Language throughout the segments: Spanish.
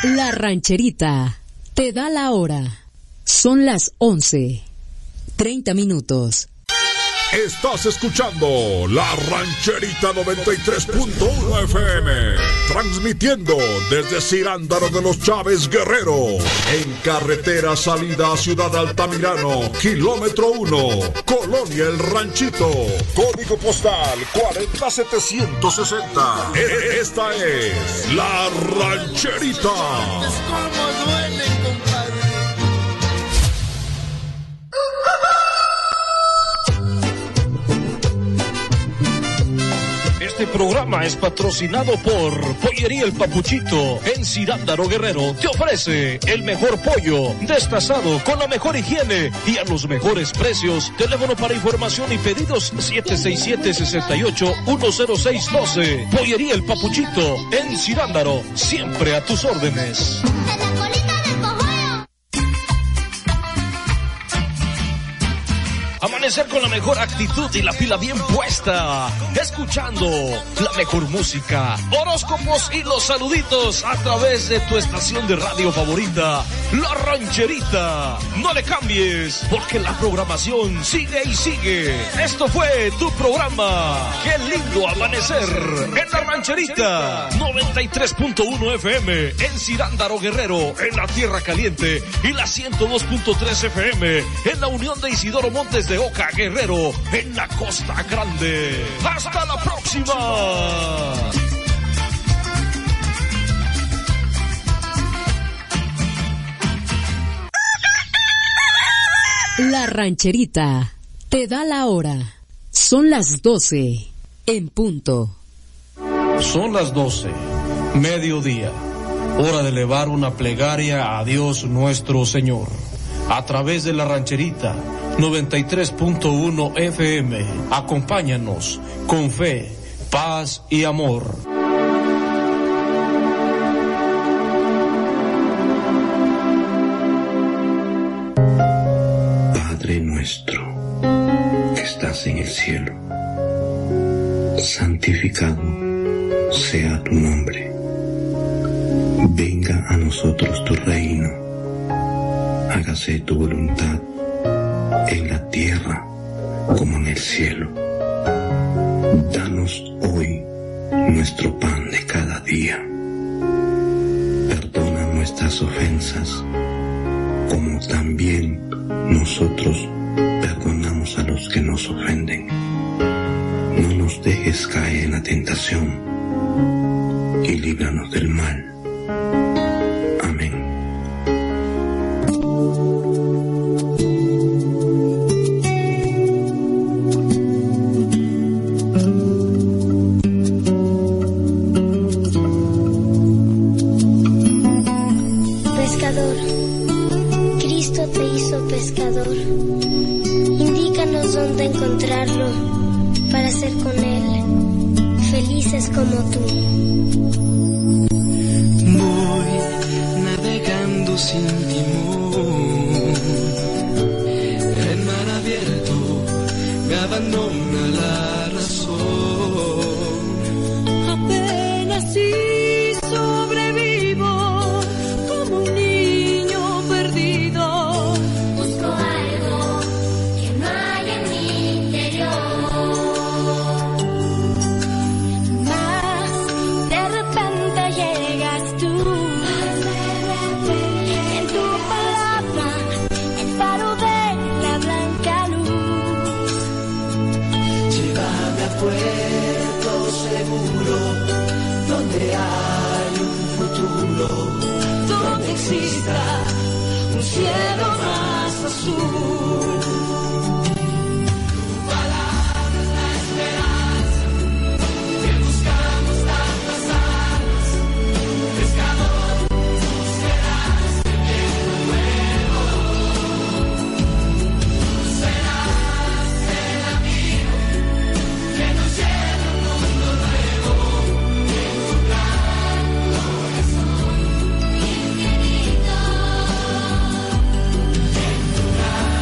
La Rancherita te da la hora. Son las 11:30. Estás escuchando La Rancherita 93.1 FM, transmitiendo desde Cirándaro de los Chávez Guerrero, en carretera salida a Ciudad Altamirano, kilómetro 1, Colonia El Ranchito, código postal 40760. Esta es La Rancherita. ¿Cómo duele, compadre? Este programa es patrocinado por Pollería El Papuchito en Cirándaro Guerrero. Te ofrece el mejor pollo destazado con la mejor higiene y a los mejores precios. Teléfono para información y pedidos 767-68-10612. Pollería El Papuchito en Cirándaro, siempre a tus órdenes. Amanecer con la mejor actitud y la pila bien puesta, escuchando la mejor música, horóscopos y los saluditos a través de tu estación de radio favorita, La Rancherita. No le cambies, porque la programación sigue y sigue. Esto fue tu programa. Qué lindo amanecer en La Rancherita 93.1 FM en Cirándaro Guerrero, en la Tierra Caliente, y la 102.3 FM en la Unión de Isidoro Montes de Oca, Guerrero, en la Costa Grande. ¡Hasta la próxima! La Rancherita te da la hora. Son las 12 en punto. Son las 12, mediodía. Hora de elevar una plegaria a Dios nuestro Señor. A través de La Rancherita 93.1 FM. Acompáñanos con fe, paz y amor. Padre nuestro, que estás en el cielo, santificado sea tu nombre. Venga a nosotros tu reino. Hágase tu voluntad en la tierra como en el cielo. Danos hoy nuestro pan de cada día. Perdona nuestras ofensas, como también nosotros perdonamos a los que nos ofenden. No nos dejes caer en la tentación y líbranos del mal. Amén. Pescador, Cristo te hizo pescador. Indícanos dónde encontrarlo para ser con él felices como tú. Voy navegando sin timón, el mar abierto me abandona la razón. Apenas si sobrevivo como un niño perdido. Busco algo que no hay en mi interior. Mas de repente llegas tú. En tu palabra, el faro de la blanca luz. Llévame a puerto seguro, donde hay un futuro, donde exista un cielo más azul. Tu palabra es la esperanza que buscamos tantas almas. Pescador, tú serás el viento nuevo. Tú serás el amigo que nos lleva a un mundo nuevo. En tu gran corazón infinito. En tu gran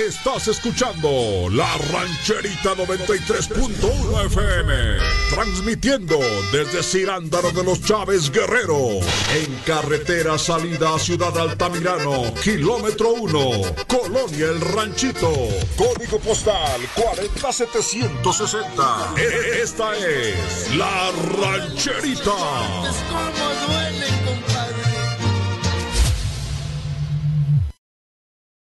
Estás escuchando La Rancherita 93.1 FM, transmitiendo desde Cirándaro de los Chávez Guerrero, en carretera salida a Ciudad Altamirano, kilómetro 1, Colonia El Ranchito, código postal 40760. Esta es La Rancherita.